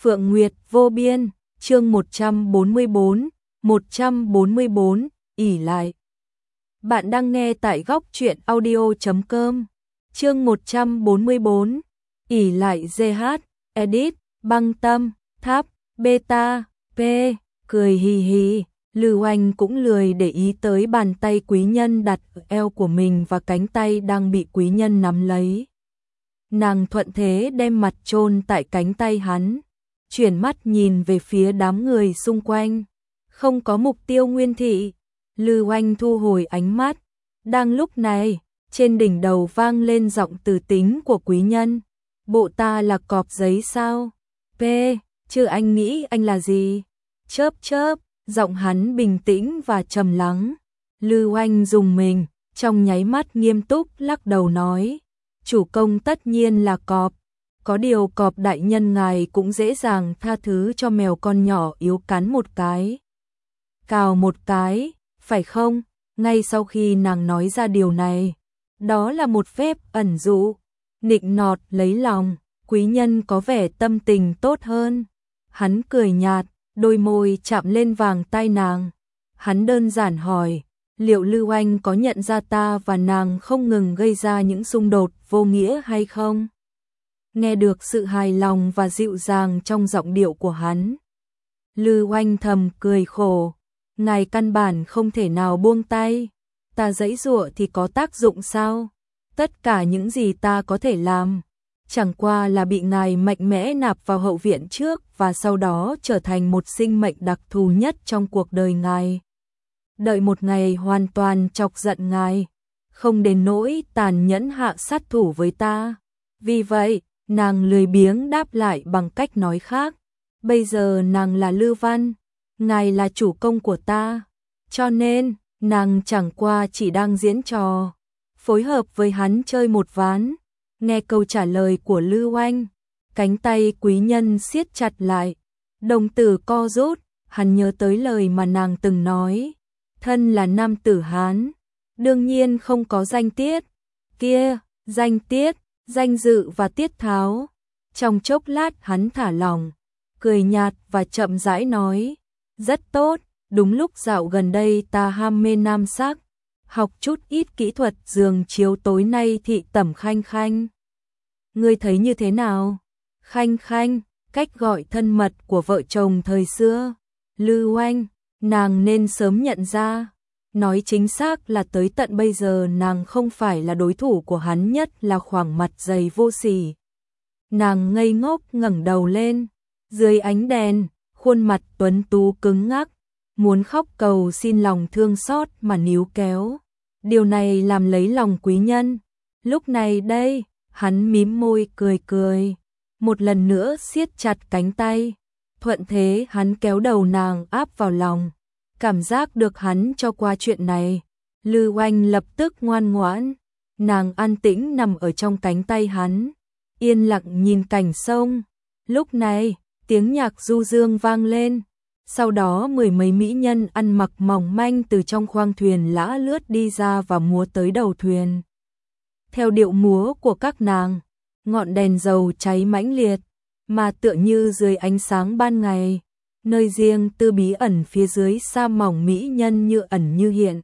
Phượng Nguyệt vô biên, chương 144, ỷ lại. Bạn đang nghe tại góc truyện audio.com. Chương 144, ỷ lại GH, edit, băng tâm, tháp, beta, p, cười hì hì. Lưu Anh cũng lười để ý tới bàn tay quý nhân đặt ở eo của mình và cánh tay đang bị quý nhân nắm lấy. Nàng thuận thế đem mặt chôn tại cánh tay hắn, chuyển mắt nhìn về phía đám người xung quanh. Không có mục tiêu Nguyên Thị, Lưu Anh thu hồi ánh mắt. Đang lúc này, trên đỉnh đầu vang lên giọng từ tính của quý nhân. Bộ ta là cọp giấy sao? P, chứ anh nghĩ anh là gì? Chớp chớp, giọng hắn bình tĩnh và trầm lắng. Lưu Anh rùng mình, trong nháy mắt nghiêm túc lắc đầu nói. Chủ công tất nhiên là cọp. Có điều cọp đại nhân ngài cũng dễ dàng tha thứ cho mèo con nhỏ yếu cắn một cái, cào một cái, phải không? Ngay sau khi nàng nói ra điều này, đó là một phép ẩn dụ, nịnh nọt lấy lòng, quý nhân có vẻ tâm tình tốt hơn. Hắn cười nhạt, đôi môi chạm lên vàng tai nàng. Hắn đơn giản hỏi, liệu Lưu Anh có nhận ra ta và nàng không ngừng gây ra những xung đột vô nghĩa hay không? Nghe được sự hài lòng và dịu dàng trong giọng điệu của hắn, Lưu Anh thầm cười khổ. Ngài căn bản không thể nào buông tay. Ta giãy giụa thì có tác dụng sao? Tất cả những gì ta có thể làm chẳng qua là bị ngài mạnh mẽ nạp vào hậu viện trước và sau đó trở thành một sinh mệnh đặc thù nhất trong cuộc đời ngài. Đợi một ngày hoàn toàn chọc giận ngài, không đến nỗi tàn nhẫn hạ sát thủ với ta. Vì vậy, nàng lười biếng đáp lại bằng cách nói khác. Bây giờ nàng là Lưu Văn, ngài là chủ công của ta, cho nên nàng chẳng qua chỉ đang diễn trò, phối hợp với hắn chơi một ván. Nghe câu trả lời của Lưu Anh, cánh tay quý nhân siết chặt lại, đồng tử co rút. Hắn nhớ tới lời mà nàng từng nói, thân là nam tử Hán, đương nhiên không có danh tiết. Kia, danh tiết, danh dự và tiết tháo. Trong chốc lát hắn thả lỏng, cười nhạt và chậm rãi nói, rất tốt, đúng lúc dạo gần đây ta ham mê nam sắc, học chút ít kỹ thuật giường chiếu tối nay thị tẩm Khanh Khanh. Ngươi thấy như thế nào? Khanh Khanh, cách gọi thân mật của vợ chồng thời xưa. Lưu Anh, nàng nên sớm nhận ra. Nói chính xác là tới tận bây giờ nàng không phải là đối thủ của hắn, nhất là khoảng mặt dày vô sỉ. Nàng ngây ngốc ngẩng đầu lên, dưới ánh đèn, khuôn mặt tuấn tú cứng ngắc, muốn khóc cầu xin lòng thương xót mà níu kéo. Điều này làm lấy lòng quý nhân. Lúc này đây, hắn mím môi cười cười, một lần nữa siết chặt cánh tay. Thuận thế hắn kéo đầu nàng áp vào lòng. Cảm giác được hắn cho qua chuyện này, Lưu Anh lập tức ngoan ngoãn. Nàng an tĩnh nằm ở trong cánh tay hắn, yên lặng nhìn cảnh sông. Lúc này, tiếng nhạc du dương vang lên. Sau đó mười mấy mỹ nhân ăn mặc mỏng manh từ trong khoang thuyền lã lướt đi ra và múa tới đầu thuyền. Theo điệu múa của các nàng, ngọn đèn dầu cháy mãnh liệt, mà tựa như dưới ánh sáng ban ngày. Nơi riêng tư bí ẩn phía dưới sa mỏng mỹ nhân như ẩn như hiện,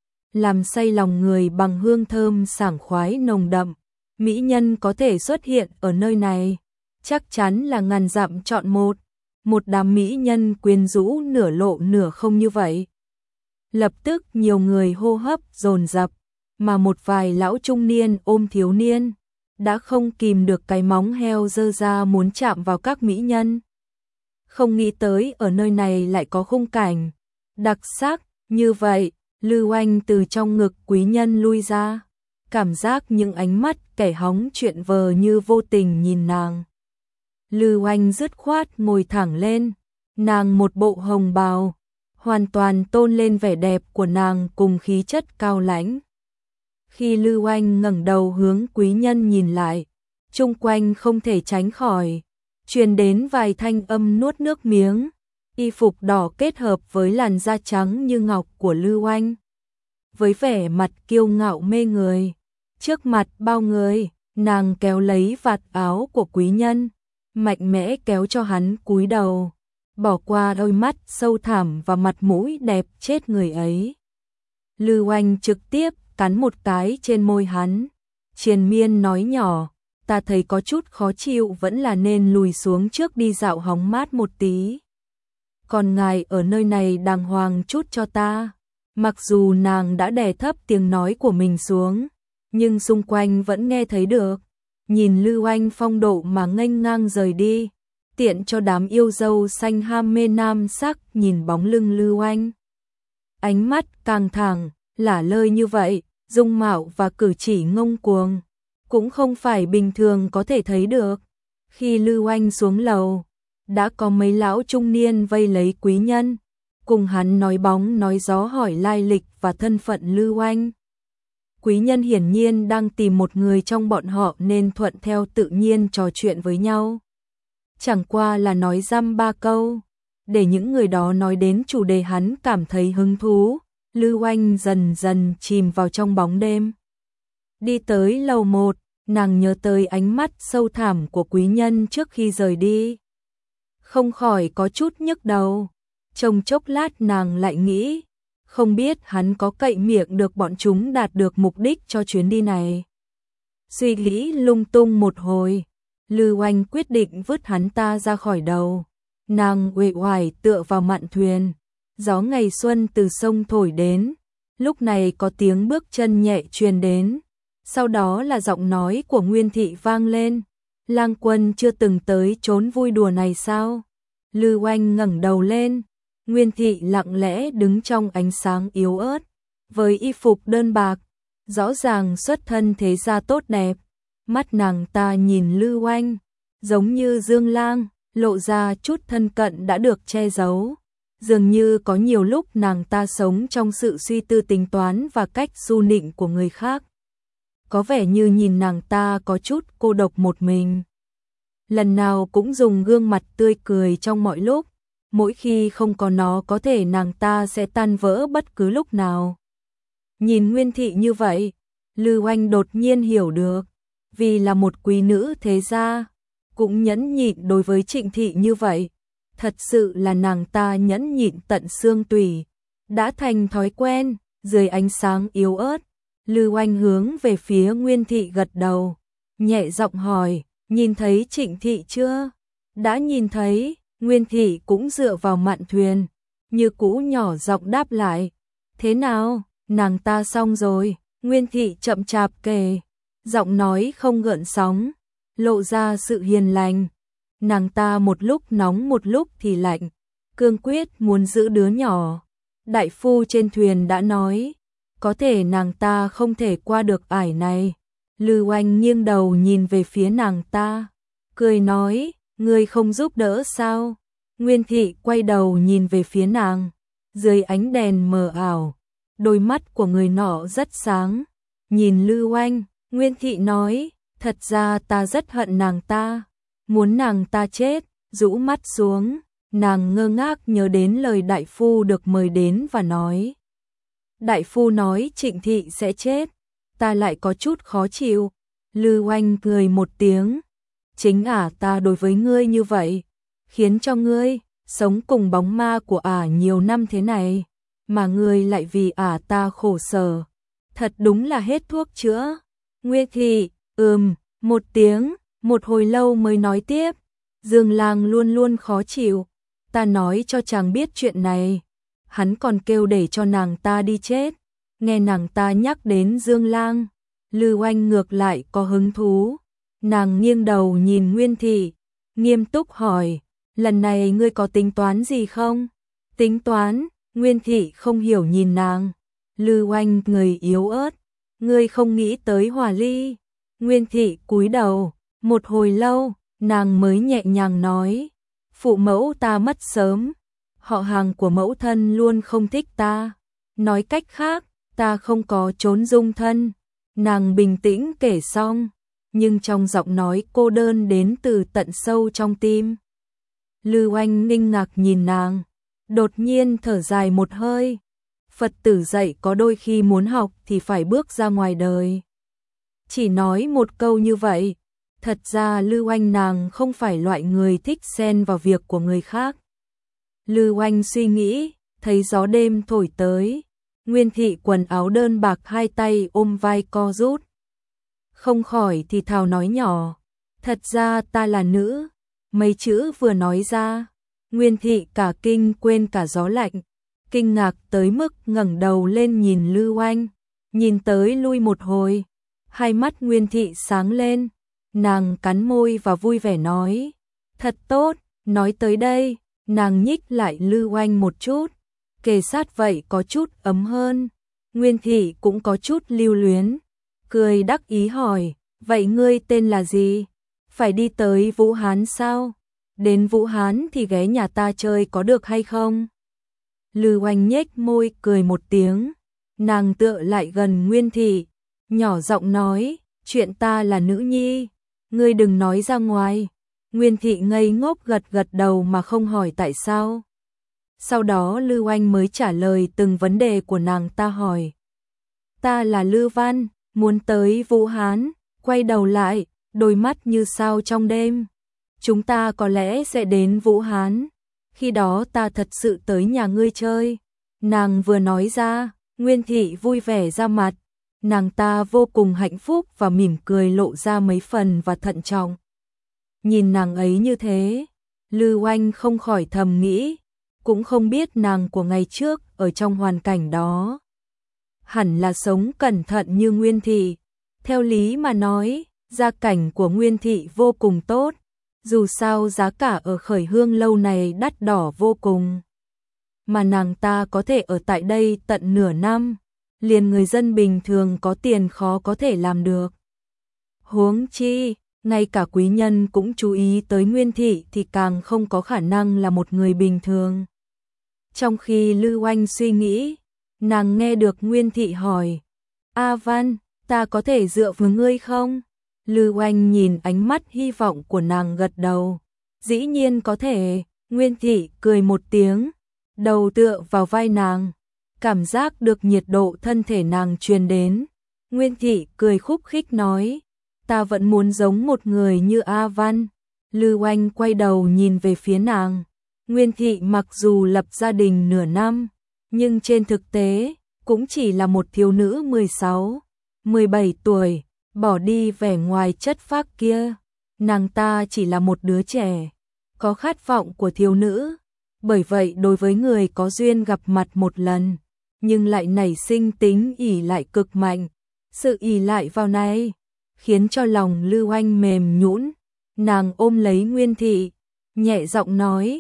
làm say lòng người bằng hương thơm sảng khoái nồng đậm. Mỹ nhân có thể xuất hiện ở nơi này, chắc chắn là ngàn dặm chọn một. Một đám mỹ nhân quyến rũ nửa lộ nửa không như vậy. Lập tức nhiều người hô hấp dồn dập, mà một vài lão trung niên ôm thiếu niên, đã không kìm được cái móng heo giơ ra muốn chạm vào các mỹ nhân. Không nghĩ tới ở nơi này lại có khung cảnh đặc sắc như vậy. Lưu Anh từ trong ngực quý nhân lui ra, cảm giác những ánh mắt kẻ hóng chuyện vờ như vô tình nhìn nàng. Lưu Anh dứt khoát ngồi thẳng lên, nàng một bộ hồng bào, hoàn toàn tôn lên vẻ đẹp của nàng cùng khí chất cao lãnh. Khi Lưu Anh ngẩng đầu hướng quý nhân nhìn lại, chung quanh không thể tránh khỏi truyền đến vài thanh âm nuốt nước miếng. Y phục đỏ kết hợp với làn da trắng như ngọc của Lưu Anh, với vẻ mặt kiêu ngạo mê người, trước mặt bao người, nàng kéo lấy vạt áo của quý nhân, mạnh mẽ kéo cho hắn cúi đầu, bỏ qua đôi mắt sâu thẳm và mặt mũi đẹp chết người ấy. Lư Oanh trực tiếp cắn một cái trên môi hắn, triền miên nói nhỏ, ta thấy có chút khó chịu, vẫn là nên lùi xuống trước đi dạo hóng mát một tí. Còn ngài ở nơi này đàng hoàng chút cho ta. Mặc dù nàng đã đè thấp tiếng nói của mình xuống, nhưng xung quanh vẫn nghe thấy được. Nhìn Lư Oanh phong độ mà nghênh ngang rời đi, tiện cho đám yêu dâu xanh ham mê nam sắc nhìn bóng lưng Lư Oanh. Ánh mắt càng thẳng, lả lơi như vậy, dung mạo và cử chỉ ngông cuồng, cũng không phải bình thường có thể thấy được. Khi Lư Oanh xuống lầu, đã có mấy lão trung niên vây lấy quý nhân, cùng hắn nói bóng nói gió hỏi lai lịch và thân phận Lư Oanh. Quý nhân hiển nhiên đang tìm một người trong bọn họ nên thuận theo tự nhiên trò chuyện với nhau. Chẳng qua là nói dăm ba câu, để những người đó nói đến chủ đề hắn cảm thấy hứng thú. Lư Oanh dần dần chìm vào trong bóng đêm. Đi tới lầu 1, nàng nhớ tới ánh mắt sâu thẳm của quý nhân trước khi rời đi. Không khỏi có chút nhức đầu. Trong chốc lát nàng lại nghĩ, không biết hắn có cậy miệng được bọn chúng đạt được mục đích cho chuyến đi này. Suy nghĩ lung tung một hồi, Lư Oanh quyết định vứt hắn ta ra khỏi đầu. Nàng uể oải tựa vào mạn thuyền, gió ngày xuân từ sông thổi đến, lúc này có tiếng bước chân nhẹ truyền đến, sau đó là giọng nói của Nguyên Thị vang lên. Lang Quân chưa từng tới trốn vui đùa này sao? Lư Oanh ngẩng đầu lên, Nguyên Thị lặng lẽ đứng trong ánh sáng yếu ớt, với y phục đơn bạc, rõ ràng xuất thân thế gia tốt đẹp. Mắt nàng ta nhìn Lư Oanh, giống như Dương Lang, lộ ra chút thân cận đã được che giấu. Dường như có nhiều lúc nàng ta sống trong sự suy tư tính toán và cách su nịnh của người khác. Có vẻ như nhìn nàng ta có chút cô độc một mình. Lần nào cũng dùng gương mặt tươi cười trong mọi lúc, mỗi khi không có nó có thể nàng ta sẽ tan vỡ bất cứ lúc nào. Nhìn Nguyên Thị như vậy, Lư Oanh đột nhiên hiểu được, vì là một quý nữ thế gia, cũng nhẫn nhịn đối với Trịnh Thị như vậy. Thật sự là nàng ta nhẫn nhịn tận xương tủy, đã thành thói quen. Dưới ánh sáng yếu ớt, Lư Oanh hướng về phía Nguyên Thị gật đầu, nhẹ giọng hỏi, nhìn thấy Trịnh Thị chưa? Đã nhìn thấy. Nguyên Thị cũng dựa vào mạn thuyền, như cũ nhỏ giọng đáp lại. Thế nào, nàng ta xong rồi? Nguyên Thị chậm chạp kể, giọng nói không gợn sóng, lộ ra sự hiền lành. Nàng ta một lúc nóng một lúc thì lạnh, cương quyết muốn giữ đứa nhỏ. Đại phu trên thuyền đã nói, có thể nàng ta không thể qua được ải này. Lư Oanh nghiêng đầu nhìn về phía nàng ta, cười nói, ngươi không giúp đỡ sao? Nguyên Thị quay đầu nhìn về phía nàng, dưới ánh đèn mờ ảo, đôi mắt của người nọ rất sáng. Nhìn Lư Oanh, Nguyên Thị nói, thật ra ta rất hận nàng ta, muốn nàng ta chết. Rũ mắt xuống, nàng ngơ ngác nhớ đến lời đại phu được mời đến và nói. Đại phu nói Trịnh Thị sẽ chết, ta lại có chút khó chịu. Lư Oanh cười một tiếng, chính ta đối với ngươi như vậy, khiến cho ngươi sống cùng bóng ma của nhiều năm thế này, mà ngươi lại vì ta khổ sở. Thật đúng là hết thuốc chữa. Nguyên Thị, một tiếng, một hồi lâu mới nói tiếp, Dương Lang luôn luôn khó chịu, ta nói cho chàng biết chuyện này, hắn còn kêu để cho nàng ta đi chết. Nghe nàng ta nhắc đến Dương Lang, Lư Oanh ngược lại có hứng thú. Nàng nghiêng đầu nhìn Nguyên Thị, nghiêm túc hỏi, lần này ngươi có tính toán gì không? Tính toán? Nguyên Thị không hiểu nhìn nàng. Lư Oanh người yếu ớt, ngươi không nghĩ tới hòa ly? Nguyên Thị cúi đầu, một hồi lâu, nàng mới nhẹ nhàng nói, phụ mẫu ta mất sớm, họ hàng của mẫu thân luôn không thích ta. Nói cách khác, ta không có trốn dung thân. Nàng bình tĩnh kể xong, nhưng trong giọng nói cô đơn đến từ tận sâu trong tim. Lư Oanh nginh ngạc nhìn nàng, đột nhiên thở dài một hơi. Phật tử dạy có đôi khi muốn học thì phải bước ra ngoài đời. Chỉ nói một câu như vậy, Thật ra Lưu Anh nàng không phải loại người thích xen vào việc của người khác. Lưu Anh suy nghĩ, thấy gió đêm thổi tới, Nguyên Thị quần áo đơn bạc hai tay ôm vai co rút. Không khỏi thì thào nói nhỏ, thật ra ta là nữ. Mấy chữ vừa nói ra, Nguyên Thị cả kinh quên cả gió lạnh, kinh ngạc tới mức ngẩng đầu lên nhìn Lưu Anh, nhìn tới lui một hồi, hai mắt Nguyên Thị sáng lên, nàng cắn môi và vui vẻ nói, thật tốt. Nói tới đây, nàng nhích lại Lưu Anh một chút, kề sát vậy có chút ấm hơn. Nguyên Thị cũng có chút lưu luyến, cười đắc ý hỏi, vậy ngươi tên là gì? Phải đi tới Vũ Hán sao? Đến Vũ Hán thì ghé nhà ta chơi có được hay không? Lưu Anh nhếch môi cười một tiếng, nàng tựa lại gần Nguyên Thị, nhỏ giọng nói, chuyện ta là nữ nhi, ngươi đừng nói ra ngoài. Nguyên Thị ngây ngốc gật gật đầu mà không hỏi tại sao. Sau đó Lưu Anh mới trả lời từng vấn đề của nàng ta hỏi. Ta là Lưu Văn, muốn tới Vũ Hán, quay đầu lại, đôi mắt như sao trong đêm. Chúng ta có lẽ sẽ đến Vũ Hán, khi đó ta thật sự tới nhà ngươi chơi. Nàng vừa nói ra, Nguyên Thị vui vẻ ra mặt, nàng ta vô cùng hạnh phúc và mỉm cười lộ ra mấy phần và thận trọng. Nhìn nàng ấy như thế, Lưu Anh không khỏi thầm nghĩ, cũng không biết nàng của ngày trước ở trong hoàn cảnh đó hẳn là sống cẩn thận như Nguyên Thị. Theo lý mà nói, gia cảnh của Nguyên Thị vô cùng tốt, dù sao giá cả ở Khởi Hương lâu này đắt đỏ vô cùng. Mà nàng ta có thể ở tại đây tận nửa năm, liền người dân bình thường có tiền khó có thể làm được. Huống chi, ngay cả quý nhân cũng chú ý tới Nguyên Thị thì càng không có khả năng là một người bình thường. Trong khi Lưu Anh suy nghĩ, nàng nghe được Nguyên Thị hỏi, A Văn, ta có thể dựa vào ngươi không? Lưu Anh nhìn ánh mắt hy vọng của nàng gật đầu, dĩ nhiên có thể. Nguyên Thị cười một tiếng, đầu tựa vào vai nàng, cảm giác được nhiệt độ thân thể nàng truyền đến. Nguyên Thị cười khúc khích nói, ta vẫn muốn giống một người như A Văn. Lưu Anh quay đầu nhìn về phía nàng. Nguyên Thị mặc dù lập gia đình nửa năm, nhưng trên thực tế cũng chỉ là một thiếu nữ 16, 17 tuổi, bỏ đi vẻ ngoài chất phác kia. Nàng ta chỉ là một đứa trẻ, có khát vọng của thiếu nữ. Bởi vậy đối với người có duyên gặp mặt một lần, nhưng lại nảy sinh tính ỷ lại cực mạnh. Sự ỷ lại vào này khiến cho lòng Lưu Anh mềm nhũn, nàng ôm lấy Nguyên Thị, nhẹ giọng nói,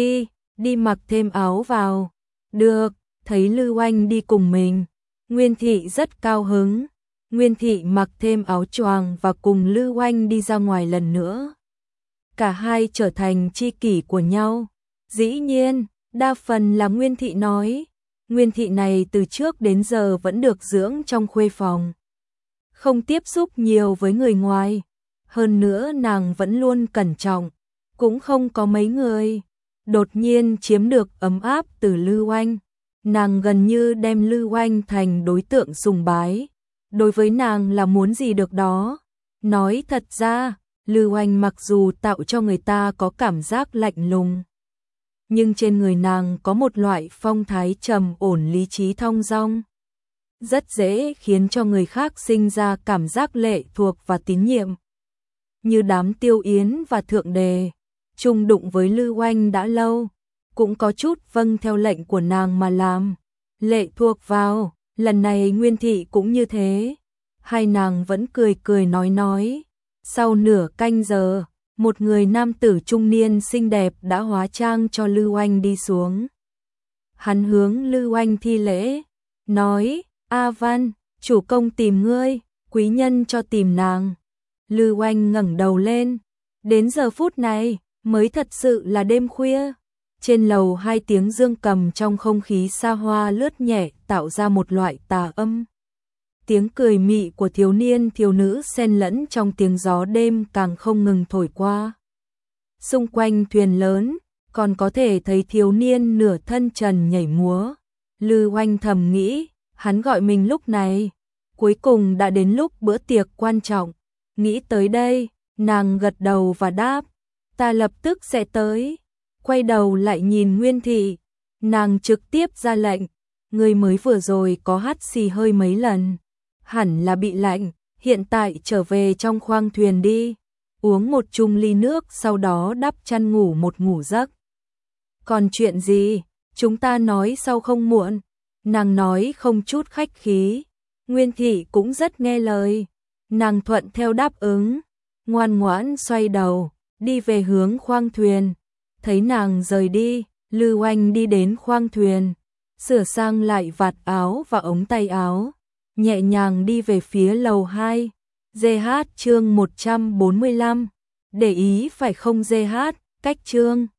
đi mặc thêm áo vào. Được, thấy Lưu Anh đi cùng mình, Nguyên Thị rất cao hứng. Nguyên Thị mặc thêm áo choàng và cùng Lưu Anh đi ra ngoài lần nữa. Cả hai trở thành tri kỷ của nhau. Dĩ nhiên, đa phần là Nguyên Thị nói. Nguyên Thị này từ trước đến giờ vẫn được dưỡng trong khuê phòng, không tiếp xúc nhiều với người ngoài. Hơn nữa nàng vẫn luôn cẩn trọng, cũng không có mấy người đột nhiên chiếm được ấm áp từ Lưu Anh. Nàng gần như đem Lưu Anh thành đối tượng sùng bái. Đối với nàng là muốn gì được đó. Nói thật ra, Lưu Anh mặc dù tạo cho người ta có cảm giác lạnh lùng, nhưng trên người nàng có một loại phong thái trầm ổn lý trí thong dong, rất dễ khiến cho người khác sinh ra cảm giác lệ thuộc và tín nhiệm. Như đám Tiêu Yến và Thượng Đề, chung đụng với Lưu Anh đã lâu, cũng có chút vâng theo lệnh của nàng mà làm, lệ thuộc vào. Lần này Nguyên Thị cũng như thế, hai nàng vẫn cười cười nói. Sau nửa canh giờ, một người nam tử trung niên xinh đẹp đã hóa trang cho Lưu Anh đi xuống. Hắn hướng Lưu Anh thi lễ, nói, A Văn, chủ công tìm ngươi, quý nhân cho tìm nàng. Lưu Anh ngẩng đầu lên, đến giờ phút này mới thật sự là đêm khuya. Trên lầu hai tiếng dương cầm trong không khí xa hoa lướt nhẹ tạo ra một loại tà âm. Tiếng cười mị của thiếu niên thiếu nữ xen lẫn trong tiếng gió đêm càng không ngừng thổi qua. Xung quanh thuyền lớn, còn có thể thấy thiếu niên nửa thân trần nhảy múa. Lưu Anh thầm nghĩ, hắn gọi mình lúc này, cuối cùng đã đến lúc bữa tiệc quan trọng. Nghĩ tới đây, Nàng gật đầu và đáp, ta lập tức sẽ tới. Quay đầu lại nhìn Nguyên Thị, nàng trực tiếp ra lệnh, người mới vừa rồi có hắt xì hơi mấy lần, hẳn là bị lạnh, hiện tại trở về trong khoang thuyền đi, uống một chung ly nước sau đó đắp chăn ngủ một ngủ giấc. Còn chuyện gì, chúng ta nói sau không muộn, nàng nói không chút khách khí. Nguyên Thị cũng rất nghe lời, nàng thuận theo đáp ứng, ngoan ngoãn xoay đầu, đi về hướng khoang thuyền. Thấy nàng rời đi, Lưu Oanh đi đến khoang thuyền, sửa sang lại vạt áo và ống tay áo, nhẹ nhàng đi về phía lầu 2. GH chương 145, để ý phải không GH, cách chương